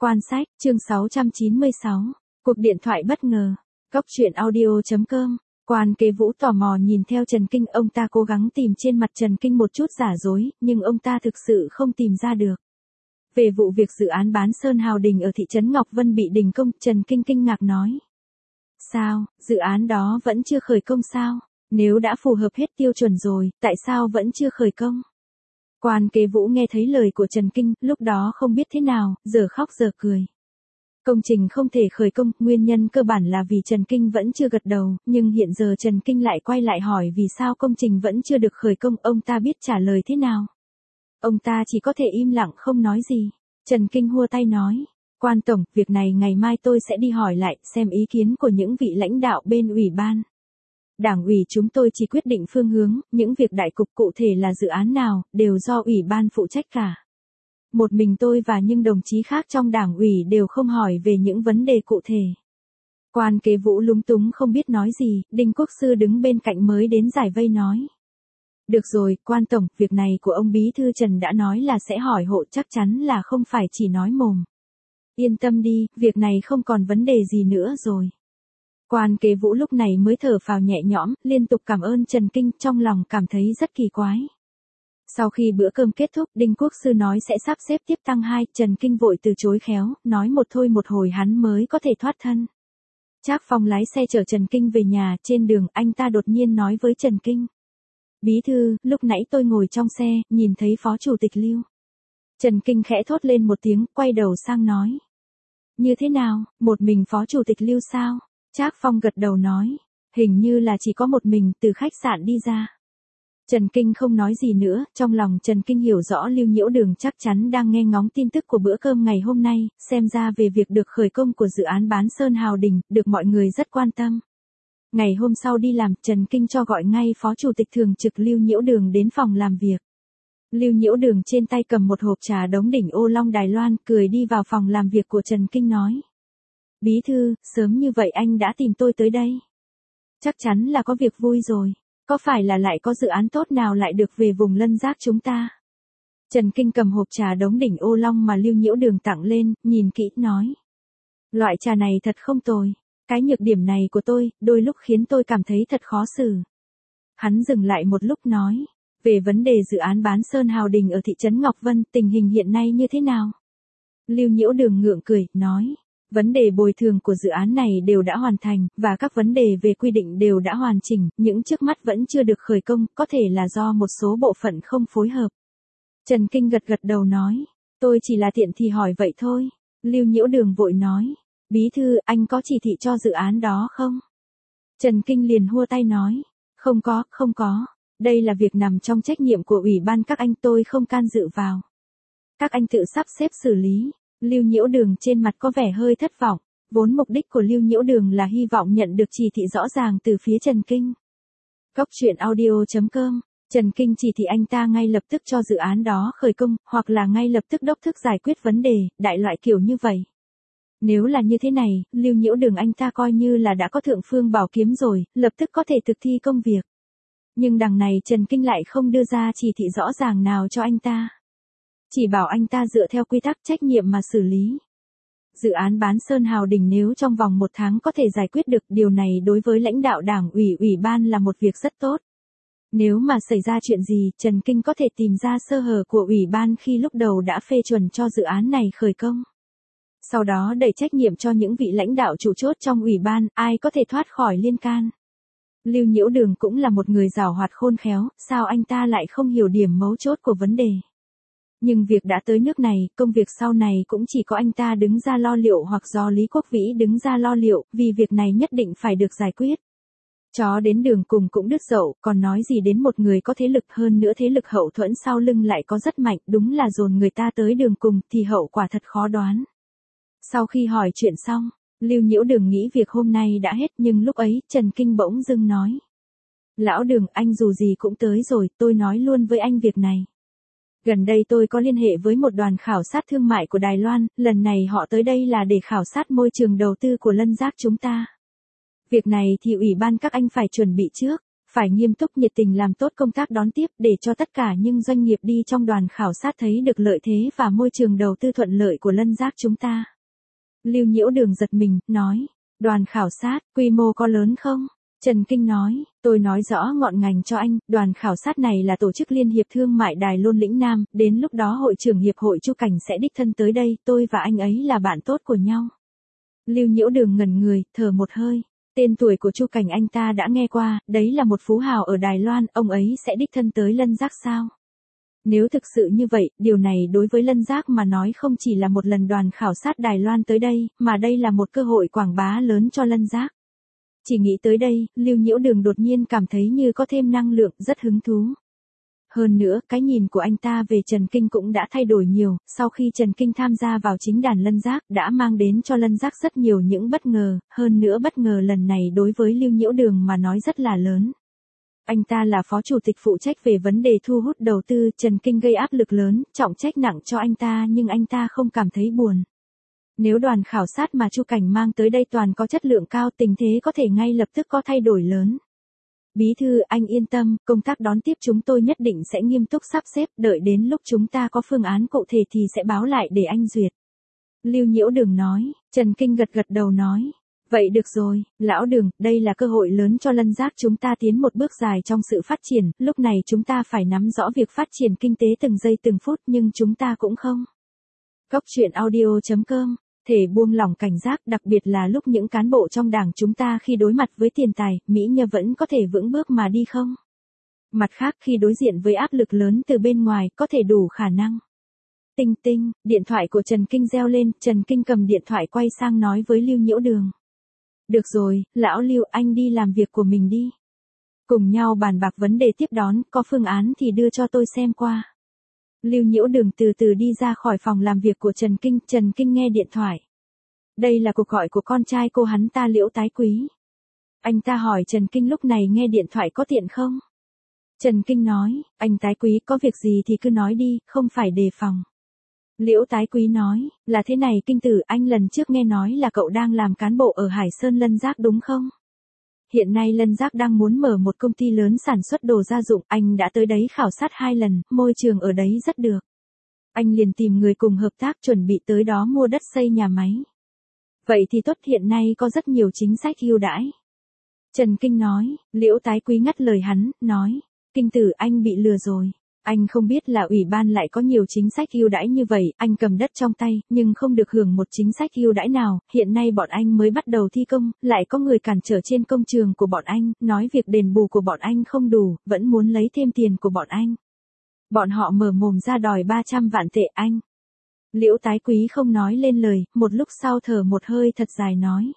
Quan sách, chương 696. Cuộc điện thoại bất ngờ. Cốc truyện audio.com. Quan kế Vũ tò mò nhìn theo Trần Kinh, ông ta cố gắng tìm trên mặt Trần Kinh một chút giả dối, nhưng ông ta thực sự không tìm ra được. Về vụ việc dự án bán Sơn Hào Đình ở thị trấn Ngọc Vân bị đình công, Trần Kinh kinh ngạc nói. Sao, dự án đó vẫn chưa khởi công sao? Nếu đã phù hợp hết tiêu chuẩn rồi, tại sao vẫn chưa khởi công? Quan kế Vũ nghe thấy lời của Trần Kinh, lúc đó không biết thế nào, giờ khóc giờ cười. Công trình không thể khởi công, nguyên nhân cơ bản là vì Trần Kinh vẫn chưa gật đầu, nhưng hiện giờ Trần Kinh lại quay lại hỏi vì sao công trình vẫn chưa được khởi công, ông ta biết trả lời thế nào. Ông ta chỉ có thể im lặng không nói gì. Trần Kinh hua tay nói, Quan tổng, việc này ngày mai tôi sẽ đi hỏi lại, xem ý kiến của những vị lãnh đạo bên ủy ban. Đảng ủy chúng tôi chỉ quyết định phương hướng, những việc đại cục cụ thể là dự án nào, đều do ủy ban phụ trách cả. Một mình tôi và những đồng chí khác trong đảng ủy đều không hỏi về những vấn đề cụ thể. Quan kế Vũ lúng túng không biết nói gì, Đinh Quốc Sư đứng bên cạnh mới đến giải vây nói. Được rồi, Quan tổng, việc này của ông Bí thư Trần đã nói là sẽ hỏi hộ, chắc chắn là không phải chỉ nói mồm. Yên tâm đi, việc này không còn vấn đề gì nữa rồi. Quan kế Vũ lúc này mới thở phào nhẹ nhõm, liên tục cảm ơn Trần Kinh, trong lòng cảm thấy rất kỳ quái. Sau khi bữa cơm kết thúc, Đinh Quốc Sư nói sẽ sắp xếp tiếp tăng 2, Trần Kinh vội từ chối khéo, nói một thôi một hồi hắn mới có thể thoát thân. Trác Phong lái xe chở Trần Kinh về nhà, trên đường anh ta đột nhiên nói với Trần Kinh. Bí thư, lúc nãy tôi ngồi trong xe, nhìn thấy Phó Chủ tịch Lưu. Trần Kinh khẽ thốt lên một tiếng, quay đầu sang nói. Như thế nào, một mình Phó Chủ tịch Lưu sao? Trác Phong gật đầu nói. Hình như là chỉ có một mình, từ khách sạn đi ra. Trần Kinh không nói gì nữa, trong lòng Trần Kinh hiểu rõ Lưu Nhiễu Đường chắc chắn đang nghe ngóng tin tức của bữa cơm ngày hôm nay, xem ra về việc được khởi công của dự án bán Sơn Hào Đình, được mọi người rất quan tâm. Ngày hôm sau đi làm, Trần Kinh cho gọi ngay Phó Chủ tịch thường trực Lưu Nhiễu Đường đến phòng làm việc. Lưu Nhiễu Đường trên tay cầm một hộp trà đống đỉnh ô long Đài Loan, cười đi vào phòng làm việc của Trần Kinh nói. Bí thư, sớm như vậy anh đã tìm tôi tới đây. Chắc chắn là có việc vui rồi. Có phải là lại có dự án tốt nào lại được về vùng Lân Giác chúng ta? Trần Kinh cầm hộp trà đống đỉnh ô long mà Lưu Nhiễu Đường tặng lên, nhìn kỹ, nói. Loại trà này thật không tồi. Cái nhược điểm này của tôi, đôi lúc khiến tôi cảm thấy thật khó xử. Hắn dừng lại một lúc nói. Về vấn đề dự án bán Sơn Hào Đình ở thị trấn Ngọc Vân, tình hình hiện nay như thế nào? Lưu Nhiễu Đường ngượng cười, nói. Vấn đề bồi thường của dự án này đều đã hoàn thành, và các vấn đề về quy định đều đã hoàn chỉnh, những trước mắt vẫn chưa được khởi công, có thể là do một số bộ phận không phối hợp. Trần Kinh gật gật đầu nói, tôi chỉ là tiện thì hỏi vậy thôi. Lưu Nhiễu Đường vội nói, Bí thư, anh có chỉ thị cho dự án đó không? Trần Kinh liền hua tay nói, không có, đây là việc nằm trong trách nhiệm của ủy ban các anh, tôi không can dự vào. Các anh tự sắp xếp xử lý. Lưu Nhiễu Đường trên mặt có vẻ hơi thất vọng, vốn mục đích của Lưu Nhiễu Đường là hy vọng nhận được chỉ thị rõ ràng từ phía Trần Kinh. Cốc truyện audio.com, Trần Kinh chỉ thị anh ta ngay lập tức cho dự án đó khởi công, hoặc là ngay lập tức đốc thúc giải quyết vấn đề, đại loại kiểu như vậy. Nếu là như thế này, Lưu Nhiễu Đường anh ta coi như là đã có thượng phương bảo kiếm rồi, lập tức có thể thực thi công việc. Nhưng đằng này Trần Kinh lại không đưa ra chỉ thị rõ ràng nào cho anh ta. Chỉ bảo anh ta dựa theo quy tắc trách nhiệm mà xử lý. Dự án bán Sơn Hào Đình nếu trong vòng 1 tháng có thể giải quyết được, điều này đối với lãnh đạo đảng ủy ban là một việc rất tốt. Nếu mà xảy ra chuyện gì, Trần Kinh có thể tìm ra sơ hở của ủy ban khi lúc đầu đã phê chuẩn cho dự án này khởi công. Sau đó đẩy trách nhiệm cho những vị lãnh đạo trụ chốt trong ủy ban, ai có thể thoát khỏi liên can. Lưu Nhiễu Đường cũng là một người giàu hoạt khôn khéo, sao anh ta lại không hiểu điểm mấu chốt của vấn đề. Nhưng việc đã tới nước này, công việc sau này cũng chỉ có anh ta đứng ra lo liệu hoặc do Lý Quốc Vĩ đứng ra lo liệu, vì việc này nhất định phải được giải quyết. Chó đến đường cùng cũng đứt dậu, còn nói gì đến một người có thế lực, hơn nữa thế lực hậu thuẫn sau lưng lại có rất mạnh, đúng là dồn người ta tới đường cùng thì hậu quả thật khó đoán. Sau khi hỏi chuyện xong, Lưu Nhiễu Đường nghĩ việc hôm nay đã hết, nhưng lúc ấy, Trần Kinh bỗng dưng nói. Lão Đường, anh dù gì cũng tới rồi, tôi nói luôn với anh việc này. Gần đây tôi có liên hệ với một đoàn khảo sát thương mại của Đài Loan, lần này họ tới đây là để khảo sát môi trường đầu tư của Lân Giác chúng ta. Việc này thì ủy ban các anh phải chuẩn bị trước, Phải nghiêm túc nhiệt tình làm tốt công tác đón tiếp để cho tất cả những doanh nghiệp đi trong đoàn khảo sát thấy được lợi thế và môi trường đầu tư thuận lợi của Lân Giác chúng ta. Lưu Nhiễu Đường giật mình, nói, đoàn khảo sát, quy mô có lớn không? Trần Kinh nói, tôi nói rõ ngọn ngành cho anh, đoàn khảo sát này là tổ chức Liên hiệp Thương mại Đài Loan Lĩnh Nam, đến lúc đó hội trưởng hiệp hội Chu Cảnh sẽ đích thân tới đây, tôi và anh ấy là bạn tốt của nhau. Lưu Nhiễu Đường ngẩn người, thở một hơi. Tên tuổi của Chu Cảnh anh ta đã nghe qua, đấy là một phú hào ở Đài Loan, ông ấy sẽ đích thân tới Lân Giác sao? Nếu thực sự như vậy, điều này đối với Lân Giác mà nói không chỉ là một lần đoàn khảo sát Đài Loan tới đây, mà đây là một cơ hội quảng bá lớn cho Lân Giác. Chỉ nghĩ tới đây, Lưu Nhiễu Đường đột nhiên cảm thấy như có thêm năng lượng, rất hứng thú. Hơn nữa, cái nhìn của anh ta về Trần Kinh cũng đã thay đổi nhiều, sau khi Trần Kinh tham gia vào chính đàn Lân Giác đã mang đến cho Lân Giác rất nhiều những bất ngờ, hơn nữa bất ngờ lần này đối với Lưu Nhiễu Đường mà nói rất là lớn. Anh ta là phó chủ tịch phụ trách về vấn đề thu hút đầu tư, Trần Kinh gây áp lực lớn, trọng trách nặng cho anh ta nhưng anh ta không cảm thấy buồn. Nếu đoàn khảo sát mà Chu Cảnh mang tới đây toàn có chất lượng cao, tình thế có thể ngay lập tức có thay đổi lớn. Bí thư, anh yên tâm, công tác đón tiếp chúng tôi nhất định sẽ nghiêm túc sắp xếp, đợi đến lúc chúng ta có phương án cụ thể thì sẽ báo lại để anh duyệt. Lưu Nhiễu Đường nói, Trần Kinh gật gật đầu nói. Vậy được rồi, lão Đường, đây là cơ hội lớn cho Lân Giác chúng ta tiến một bước dài trong sự phát triển, lúc này chúng ta phải nắm rõ việc phát triển kinh tế từng giây từng phút nhưng chúng ta cũng không. Góc truyện audio.com, thể buông lỏng cảnh giác đặc biệt là lúc những cán bộ trong đảng chúng ta khi đối mặt với tiền tài, Mỹ Nha vẫn có thể vững bước mà đi không? Mặt khác khi đối diện với áp lực lớn từ bên ngoài có thể đủ khả năng. Tinh tinh, điện thoại của Trần Kinh reo lên, Trần Kinh cầm điện thoại quay sang nói với Lưu Nhiễu Đường. Được rồi, lão Lưu anh đi làm việc của mình đi. Cùng nhau bàn bạc vấn đề tiếp đón, có phương án thì đưa cho tôi xem qua. Lưu Nhiễu Đường từ từ đi ra khỏi phòng làm việc của Trần Kinh nghe điện thoại. Đây là cuộc gọi của con trai cô hắn ta Liễu Tái Quý. Anh ta hỏi Trần Kinh lúc này nghe điện thoại có tiện không? Trần Kinh nói, anh Tái Quý có việc gì thì cứ nói đi, không phải đề phòng. Liễu Tái Quý nói, là thế này Kinh tử, anh lần trước nghe nói là cậu đang làm cán bộ ở Hải Sơn Lân Giác đúng không? Hiện nay Lân Giác đang muốn mở một công ty lớn sản xuất đồ gia dụng, anh đã tới đấy khảo sát 2 lần, môi trường ở đấy rất được. Anh liền tìm người cùng hợp tác chuẩn bị tới đó mua đất xây nhà máy. Vậy thì tốt, hiện nay có rất nhiều chính sách ưu đãi. Trần Kinh nói, Liễu Tái Quý ngắt lời hắn, nói, Kinh tử anh bị lừa rồi. Anh không biết là ủy ban lại có nhiều chính sách ưu đãi như vậy, anh cầm đất trong tay, nhưng không được hưởng một chính sách ưu đãi nào, hiện nay bọn anh mới bắt đầu thi công, lại có người cản trở trên công trường của bọn anh, nói việc đền bù của bọn anh không đủ, vẫn muốn lấy thêm tiền của bọn anh. Bọn họ mở mồm ra đòi 300 vạn tệ anh. Liễu Tái Quý không nói lên lời, một lúc sau thở một hơi thật dài nói.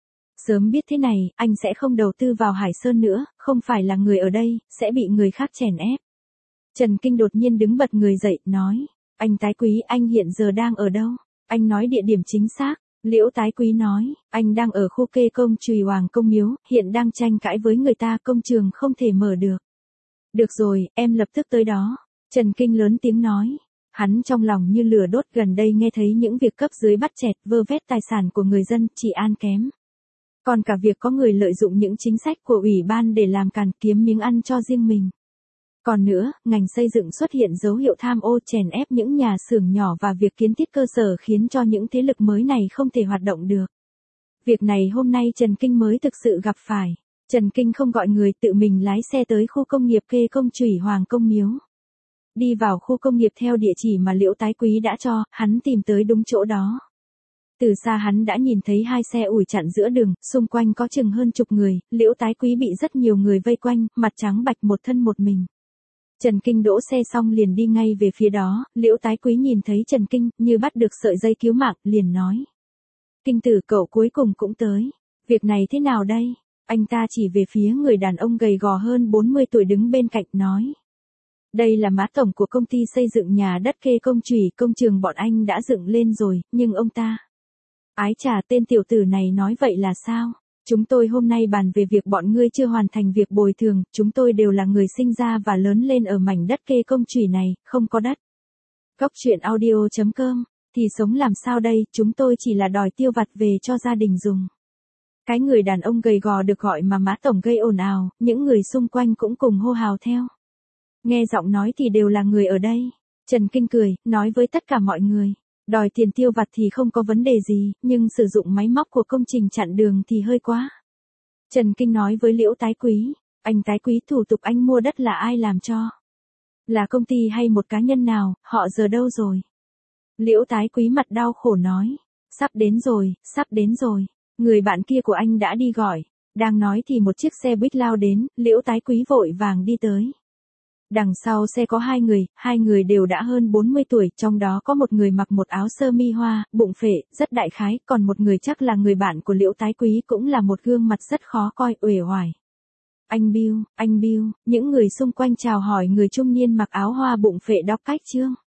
Sớm biết thế này, anh sẽ không đầu tư vào Hải Sơn nữa, không phải là người ở đây, sẽ bị người khác chèn ép. Trần Kinh đột nhiên đứng bật người dậy, nói, anh Tái Quý anh hiện giờ đang ở đâu? Anh nói địa điểm chính xác. Liễu Tái Quý nói, anh đang ở khu kê công Chùy Hoàng Công Miếu, hiện đang tranh cãi với người ta, công trường không thể mở được. Được rồi, em lập tức tới đó. Trần Kinh lớn tiếng nói. Hắn trong lòng như lửa đốt, gần đây nghe thấy những việc cấp dưới bắt chẹt, vơ vét tài sản của người dân, trị an kém. Còn cả việc có người lợi dụng những chính sách của ủy ban để làm càn kiếm miếng ăn cho riêng mình. Còn nữa, ngành xây dựng xuất hiện dấu hiệu tham ô chèn ép những nhà xưởng nhỏ và việc kiến thiết cơ sở khiến cho những thế lực mới này không thể hoạt động được. Việc này hôm nay Trần Kinh mới thực sự gặp phải. Trần Kinh không gọi người, tự mình lái xe tới khu công nghiệp kê công Chùy Hoàng Công Miếu. Đi vào khu công nghiệp theo địa chỉ mà Liễu Tái Quý đã cho, hắn tìm tới đúng chỗ đó. Từ xa hắn đã nhìn thấy 2 xe ủi chặn giữa đường, xung quanh có chừng hơn chục người, Liễu Tái Quý bị rất nhiều người vây quanh, mặt trắng bạch một thân một mình. Trần Kinh đỗ xe xong liền đi ngay về phía đó, Liễu Tái Quý nhìn thấy Trần Kinh, như bắt được sợi dây cứu mạng, liền nói. Kinh tử cậu cuối cùng cũng tới. Việc này thế nào đây? Anh ta chỉ về phía người đàn ông gầy gò hơn 40 tuổi đứng bên cạnh, nói. Đây là má tổng của công ty xây dựng nhà đất kê công Chùy, công trường bọn anh đã dựng lên rồi, nhưng ông ta. Ái chà, tên tiểu tử này nói vậy là sao? Chúng tôi hôm nay bàn về việc bọn ngươi chưa hoàn thành việc bồi thường, chúng tôi đều là người sinh ra và lớn lên ở mảnh đất kê công Chùy này, không có đất. Góc truyện audio.com, thì sống làm sao đây, chúng tôi chỉ là đòi tiêu vặt về cho gia đình dùng. Cái người đàn ông gầy gò được gọi mà má tổng gây ồn ào, những người xung quanh cũng cùng hô hào theo. Nghe giọng nói thì đều là người ở đây. Trần Kinh cười, nói với tất cả mọi người. Đòi tiền tiêu vặt thì không có vấn đề gì, nhưng sử dụng máy móc của công trình chặn đường thì hơi quá. Trần Kinh nói với Liễu Tái Quý, anh Tái Quý, thủ tục anh mua đất là ai làm cho? Là công ty hay một cá nhân nào, họ giờ đâu rồi? Liễu Tái Quý mặt đau khổ nói, sắp đến rồi, sắp đến rồi. Người bạn kia của anh đã đi gọi. Đang nói thì một chiếc xe buýt lao đến, Liễu Tái Quý vội vàng đi tới. Đằng sau xe có hai người đều đã hơn 40 tuổi, trong đó có một người mặc một áo sơ mi hoa, bụng phệ, rất đại khái, còn một người chắc là người bạn của Liễu Tái Quý, cũng là một gương mặt rất khó coi, uể oải. Anh Bill, những người xung quanh chào hỏi người trung niên mặc áo hoa bụng phệ đọc cách trương.